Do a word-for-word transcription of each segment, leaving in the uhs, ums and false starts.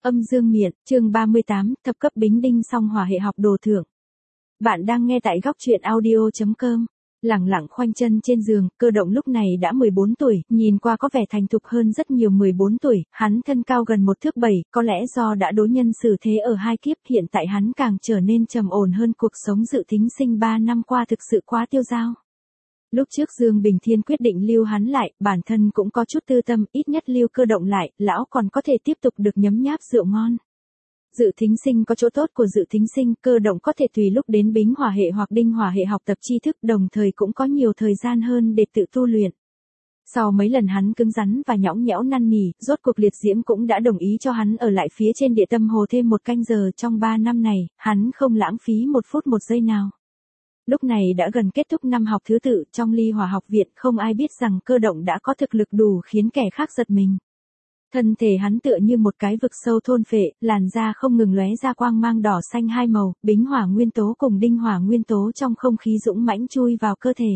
Âm dương miện, chương ba mươi tám, thập cấp bính đinh song hỏa hệ học đồ thượng. Bạn đang nghe tại góc truyện audio chấm com. Lẳng lặng khoanh chân trên giường, Cơ Động lúc này đã mười bốn tuổi, nhìn qua có vẻ thành thục hơn rất nhiều mười bốn tuổi, hắn thân cao gần một thước bảy, có lẽ do đã đối nhân xử thế ở hai kiếp, hiện tại hắn càng trở nên trầm ổn hơn, cuộc sống dự tính sinh ba năm qua thực sự quá tiêu dao. Lúc trước Dương Bình Thiên quyết định lưu hắn lại, bản thân cũng có chút tư tâm, ít nhất lưu Cơ Động lại, lão còn có thể tiếp tục được nhấm nháp rượu ngon. Dự thính sinh có chỗ tốt của dự thính sinh, Cơ Động có thể tùy lúc đến bính hỏa hệ hoặc đinh hỏa hệ học tập tri thức, đồng thời cũng có nhiều thời gian hơn để tự tu luyện. Sau mấy lần hắn cứng rắn và nhõng nhẽo năn nỉ, rốt cuộc Liệt Diễm cũng đã đồng ý cho hắn ở lại phía trên Địa Tâm Hồ thêm một canh giờ. Trong ba năm này, hắn không lãng phí một phút một giây nào. Lúc này đã gần kết thúc năm học thứ tự, trong Ly Hỏa học viện không ai biết rằng Cơ Động đã có thực lực đủ khiến kẻ khác giật mình. Thân thể hắn tựa như một cái vực sâu thôn phệ, làn da không ngừng lóe ra quang mang đỏ xanh hai màu, bính hỏa nguyên tố cùng đinh hỏa nguyên tố trong không khí dũng mãnh chui vào cơ thể.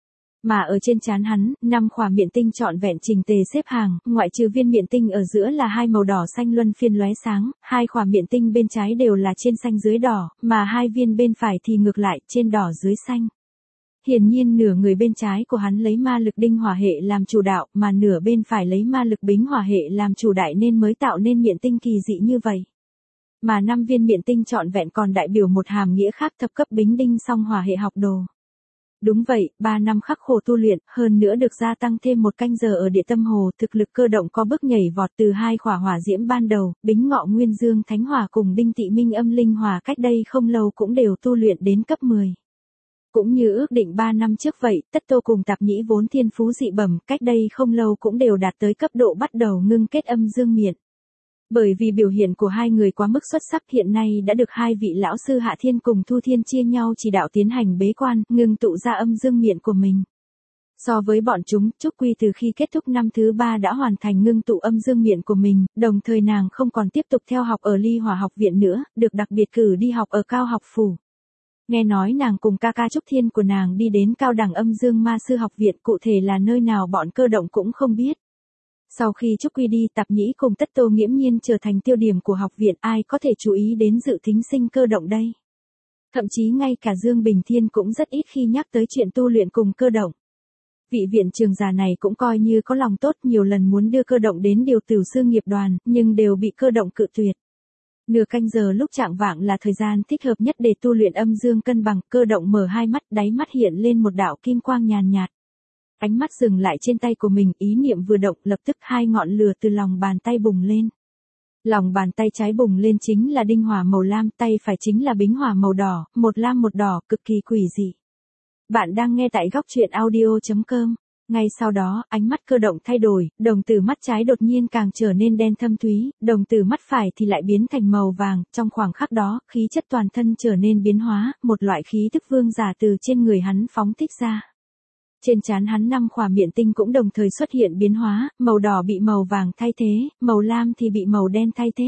Mà ở trên trán hắn, năm khỏa miện tinh trọn vẹn chỉnh tề xếp hàng, ngoại trừ viên miện tinh ở giữa là hai màu đỏ xanh luân phiên lóe sáng, hai khỏa miện tinh bên trái đều là trên xanh dưới đỏ, mà hai viên bên phải thì ngược lại, trên đỏ dưới xanh. Hiển nhiên nửa người bên trái của hắn lấy ma lực đinh hỏa hệ làm chủ đạo, mà nửa bên phải lấy ma lực bính hỏa hệ làm chủ đại nên mới tạo nên miện tinh kỳ dị như vậy. Mà năm viên miện tinh trọn vẹn còn đại biểu một hàm nghĩa khác, thập cấp bính đinh song hỏa hệ học đồ. Đúng vậy, ba năm khắc khổ tu luyện, hơn nữa được gia tăng thêm một canh giờ ở Địa Tâm Hồ, thực lực Cơ Động có bước nhảy vọt từ hai khỏa hỏa diễm ban đầu, bính ngọ nguyên dương thánh hỏa cùng đinh tị minh âm linh hỏa cách đây không lâu cũng đều tu luyện đến cấp mười. Cũng như ước định ba năm trước vậy, Tất Tô cùng Tạp Nhĩ vốn thiên phú dị bẩm, cách đây không lâu cũng đều đạt tới cấp độ bắt đầu ngưng kết âm dương miện. Bởi vì biểu hiện của hai người quá mức xuất sắc, hiện nay đã được hai vị lão sư Hạ Thiên cùng Thu Thiên chia nhau chỉ đạo tiến hành bế quan, ngưng tụ ra âm dương miện của mình. So với bọn chúng, Trúc Quy từ khi kết thúc năm thứ ba đã hoàn thành ngưng tụ âm dương miện của mình, đồng thời nàng không còn tiếp tục theo học ở Ly Hỏa học viện nữa, được đặc biệt cử đi học ở Cao học phủ. Nghe nói nàng cùng ca ca Trúc Thiên của nàng đi đến Cao đẳng âm dương ma sư học viện, cụ thể là nơi nào bọn Cơ Động cũng không biết. Sau khi Trúc Quy đi, Tạp Nhĩ cùng Tất Tô nghiễm nhiên trở thành tiêu điểm của học viện, ai có thể chú ý đến dự thính sinh Cơ Động đây. Thậm chí ngay cả Dương Bình Thiên cũng rất ít khi nhắc tới chuyện tu luyện cùng Cơ Động. Vị viện trường già này cũng coi như có lòng tốt, nhiều lần muốn đưa Cơ Động đến điều tử sư nghiệp đoàn, nhưng đều bị Cơ Động cự tuyệt. Nửa canh giờ lúc chạng vạng là thời gian thích hợp nhất để tu luyện âm dương cân bằng, Cơ Động mở hai mắt, đáy mắt hiện lên một đạo kim quang nhàn nhạt. Ánh mắt dừng lại trên tay của mình, ý niệm vừa động, lập tức hai ngọn lửa từ lòng bàn tay bùng lên. Lòng bàn tay trái bùng lên chính là đinh hỏa màu lam, tay phải chính là bính hỏa màu đỏ, một lam một đỏ, cực kỳ quỷ dị. Bạn đang nghe tại góc truyện audio chấm com. Ngay sau đó, ánh mắt Cơ Động thay đổi, đồng tử mắt trái đột nhiên càng trở nên đen thâm thúy, đồng tử mắt phải thì lại biến thành màu vàng, trong khoảng khắc đó, khí chất toàn thân trở nên biến hóa, một loại khí tức vương giả từ trên người hắn phóng thích ra. Trên trán hắn năm khỏa miện tinh cũng đồng thời xuất hiện biến hóa, màu đỏ bị màu vàng thay thế, màu lam thì bị màu đen thay thế.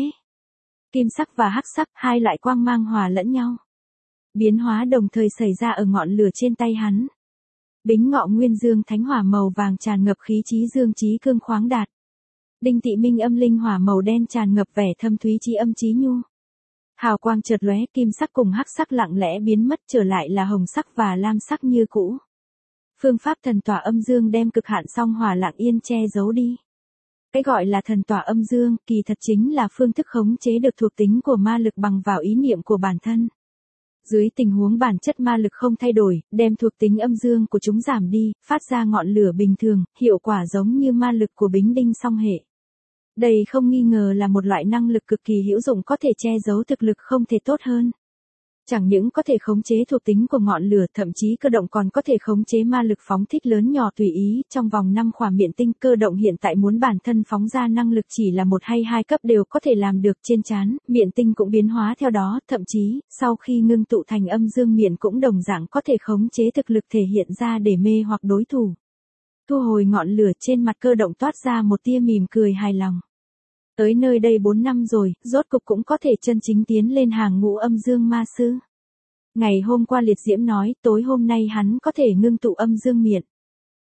Kim sắc và hắc sắc, hai loại quang mang hòa lẫn nhau. Biến hóa đồng thời xảy ra ở ngọn lửa trên tay hắn. Bính ngọ nguyên dương thánh hỏa màu vàng tràn ngập khí trí dương trí cương khoáng đạt. Đinh tị minh âm linh hỏa màu đen tràn ngập vẻ thâm thúy trí âm trí nhu. Hào quang chợt lóe, kim sắc cùng hắc sắc lặng lẽ biến mất, trở lại là hồng sắc và lam sắc như cũ. Phương pháp thần tỏa âm dương đem cực hạn song hỏa lặng yên che giấu đi. Cái gọi là thần tỏa âm dương, kỳ thật chính là phương thức khống chế được thuộc tính của ma lực bằng vào ý niệm của bản thân. Dưới tình huống bản chất ma lực không thay đổi, đem thuộc tính âm dương của chúng giảm đi, phát ra ngọn lửa bình thường, hiệu quả giống như ma lực của bính đinh song hệ. Đây không nghi ngờ là một loại năng lực cực kỳ hữu dụng, có thể che giấu thực lực không thể tốt hơn. Chẳng những có thể khống chế thuộc tính của ngọn lửa, thậm chí Cơ Động còn có thể khống chế ma lực phóng thích lớn nhỏ tùy ý, trong vòng năm khỏa miện tinh. Cơ Động hiện tại muốn bản thân phóng ra năng lực chỉ là một hay hai cấp đều có thể làm được, trên trán, miện tinh cũng biến hóa theo đó, thậm chí, sau khi ngưng tụ thành âm dương miện cũng đồng dạng có thể khống chế thực lực thể hiện ra để mê hoặc đối thủ. Thu hồi ngọn lửa, trên mặt Cơ Động toát ra một tia mỉm cười hài lòng. Tới nơi đây bốn năm rồi, rốt cục cũng có thể chân chính tiến lên hàng ngũ âm dương ma sư. Ngày hôm qua Liệt Diễm nói, tối hôm nay hắn có thể ngưng tụ âm dương miện.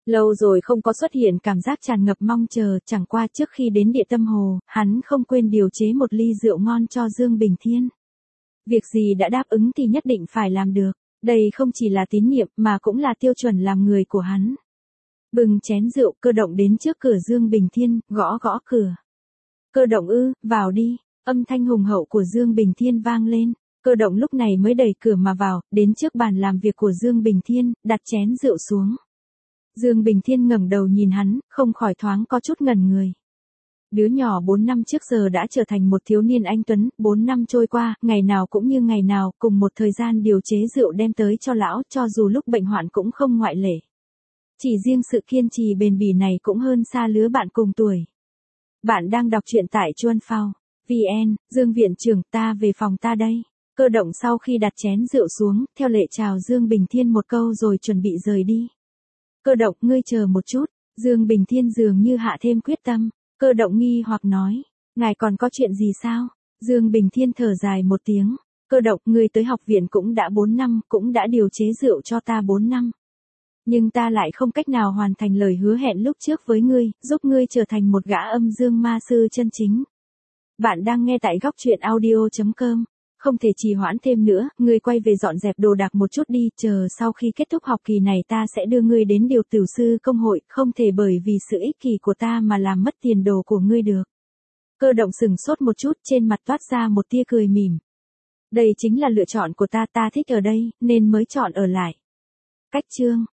Lâu rồi không có xuất hiện cảm giác tràn ngập mong chờ, chẳng qua trước khi đến Địa Tâm Hồ, hắn không quên điều chế một ly rượu ngon cho Dương Bình Thiên. Việc gì đã đáp ứng thì nhất định phải làm được, đây không chỉ là tín nhiệm mà cũng là tiêu chuẩn làm người của hắn. Bừng chén rượu, Cơ Động đến trước cửa Dương Bình Thiên, gõ gõ cửa. Cơ Động ư, vào đi, âm thanh hùng hậu của Dương Bình Thiên vang lên. Cơ Động lúc này mới đẩy cửa mà vào, đến trước bàn làm việc của Dương Bình Thiên, đặt chén rượu xuống. Dương Bình Thiên ngẩng đầu nhìn hắn, không khỏi thoáng có chút ngẩn người. Đứa nhỏ bốn năm trước giờ đã trở thành một thiếu niên anh tuấn, bốn năm trôi qua, ngày nào cũng như ngày nào, cùng một thời gian điều chế rượu đem tới cho lão, cho dù lúc bệnh hoạn cũng không ngoại lệ. Chỉ riêng sự kiên trì bền bỉ này cũng hơn xa lứa bạn cùng tuổi. Bạn đang đọc truyện tại Chuan Phao, vê en, Dương viện trưởng, ta về phòng ta đây. Cơ Động sau khi đặt chén rượu xuống, theo lệ chào Dương Bình Thiên một câu rồi chuẩn bị rời đi. Cơ Động, ngươi chờ một chút, Dương Bình Thiên dường như hạ thêm quyết tâm. Cơ Động nghi hoặc nói, ngài còn có chuyện gì sao? Dương Bình Thiên thở dài một tiếng. Cơ Động, ngươi tới học viện cũng đã bốn năm, cũng đã điều chế rượu cho ta bốn năm. Nhưng ta lại không cách nào hoàn thành lời hứa hẹn lúc trước với ngươi, giúp ngươi trở thành một gã âm dương ma sư chân chính. Bạn đang nghe tại góc truyện audio chấm com. Không thể trì hoãn thêm nữa, ngươi quay về dọn dẹp đồ đạc một chút đi, chờ sau khi kết thúc học kỳ này ta sẽ đưa ngươi đến điều tử sư công hội, không thể bởi vì sự ích kỷ của ta mà làm mất tiền đồ của ngươi được. Cơ Động sừng sốt một chút, trên mặt toát ra một tia cười mỉm. Đây chính là lựa chọn của ta, ta thích ở đây, nên mới chọn ở lại. Cách chương